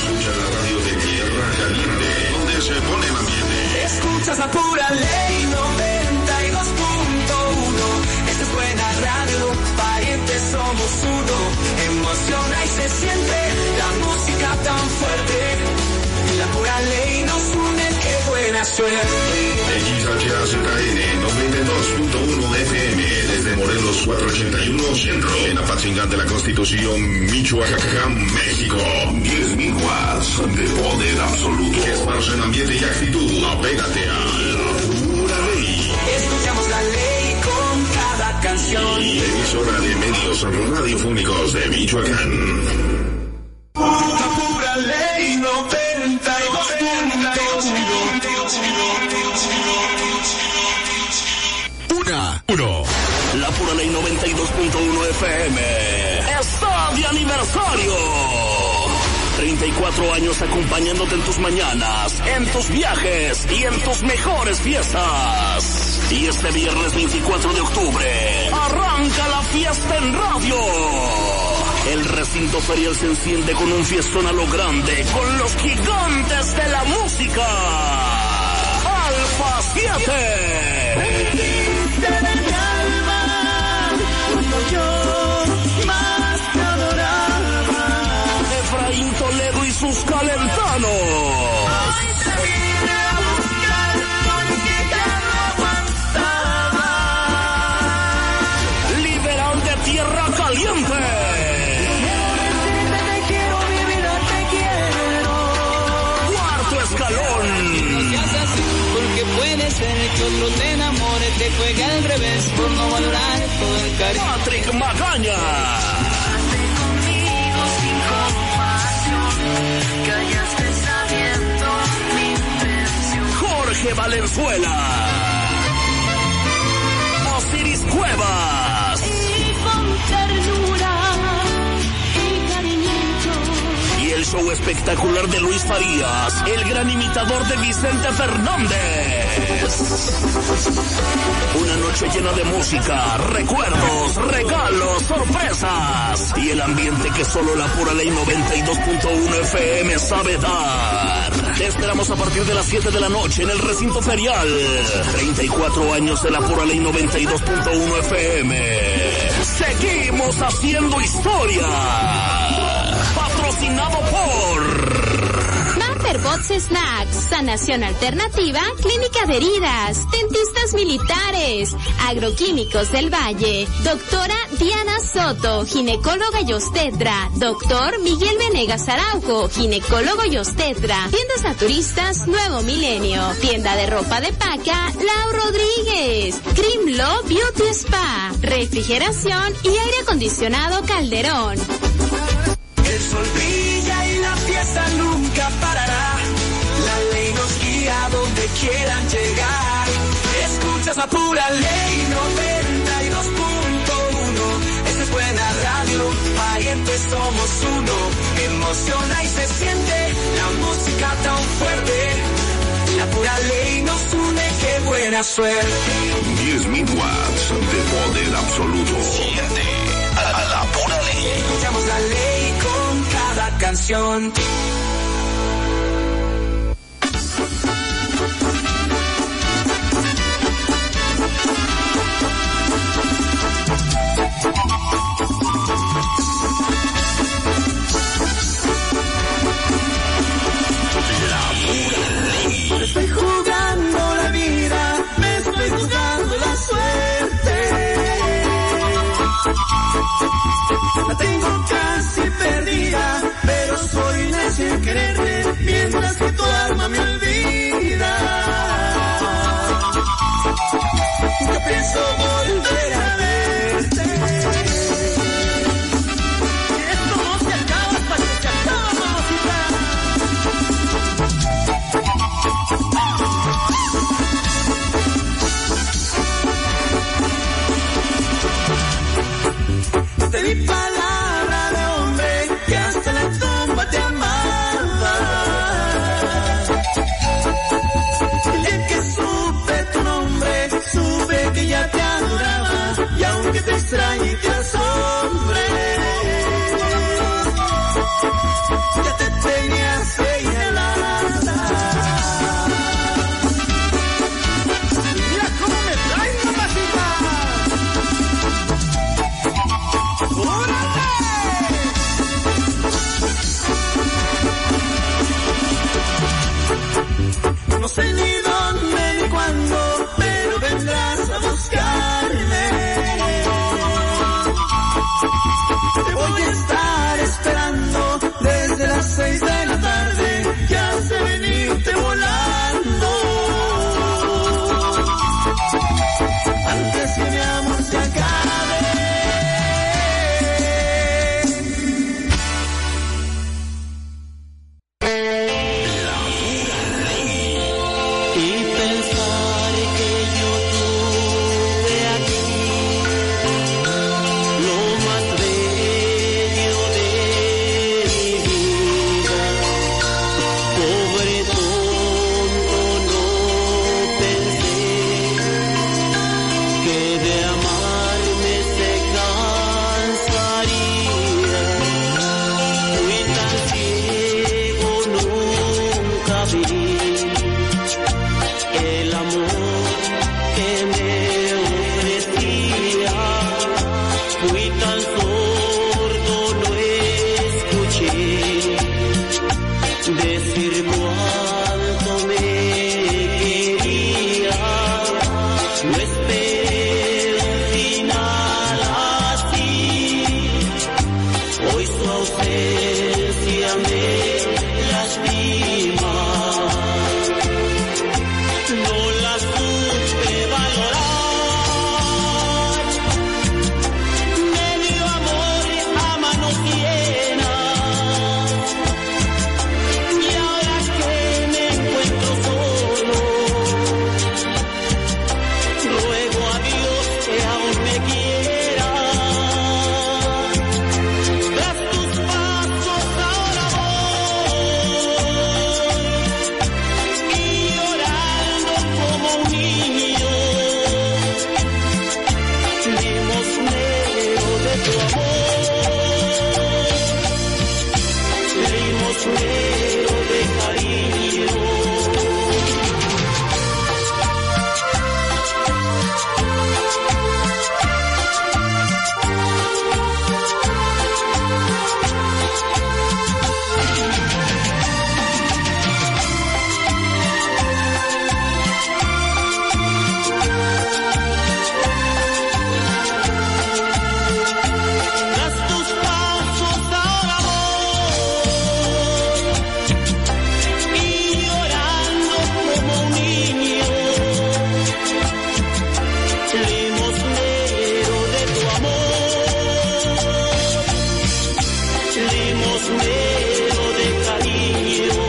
Escucha la radio de Tierra Caliente, donde se pone el ambiente. Escuchas la pura ley 92.1. Esta es buena radio, parientes somos uno. Emociona y se siente la música tan fuerte. La pura ley nos une, qué buena suerte. XHAZN 92.1 FM, desde Morelos 481 Centro, en Apatzingán de la Constitución, Michoacán, México. 10.000 watts de poder absoluto. Que esparcen ambiente y actitud. Apégate a la pura ley. Escuchamos la ley con cada canción. Y emisora de medios radiofónicos de Michoacán. La pura ley 92.1. Uno. La pura ley 92.1 FM está de aniversario. 34 años acompañándote en tus mañanas, en tus viajes y en tus mejores fiestas. Y este viernes 24 de octubre arranca la fiesta en radio. El recinto ferial se enciende con un fiestón a lo grande, con los gigantes de la música. Alfa 7. Efraín Toledo y sus calentanos. Liberal de Tierra Caliente. Cuarto escalón. No seas así, porque puede ser que otro te enamore, te juegue al revés por no valorar todo el cariño. Patrick Magaña. Jorge Valenzuela. Osiris Cuevas. Y con ternura y cariñito. Y el show espectacular de Luis Farías, el gran imitador de Vicente Fernández. Una noche llena de música, recuerdos, regalos, sorpresas y el ambiente que solo la pura ley 92.1 FM sabe dar. Te esperamos a partir de las 7 de la noche en el recinto ferial. 34 años de la pura ley 92.1 FM. Seguimos haciendo historia. Patrocinado por Bots Snacks, Sanación Alternativa, Clínica de Heridas, Dentistas Militares, Agroquímicos del Valle, Doctora Diana Soto, Ginecóloga y Obstetra, Doctor Miguel Venegas Araujo, Ginecólogo y Obstetra, Tiendas Naturistas Nuevo Milenio, Tienda de Ropa de Paca, Lau Rodríguez, Crimlo Beauty Spa, Refrigeración y Aire Acondicionado Calderón. El sol brilla y la fiesta nunca parará. La ley nos guía a donde quieran llegar. Escuchas la pura ley 92.1. Esa es buena radio, parientes somos uno. Emociona y se siente la música tan fuerte. La pura ley nos une, qué buena suerte. 10.000 watts de poder absoluto. Siente a la pura ley. Escuchamos la ley con cada canción. Me estoy jugando la vida, me estoy jugando la suerte. La tengo casi perdida, pero soy necio que Limosnero de cariño.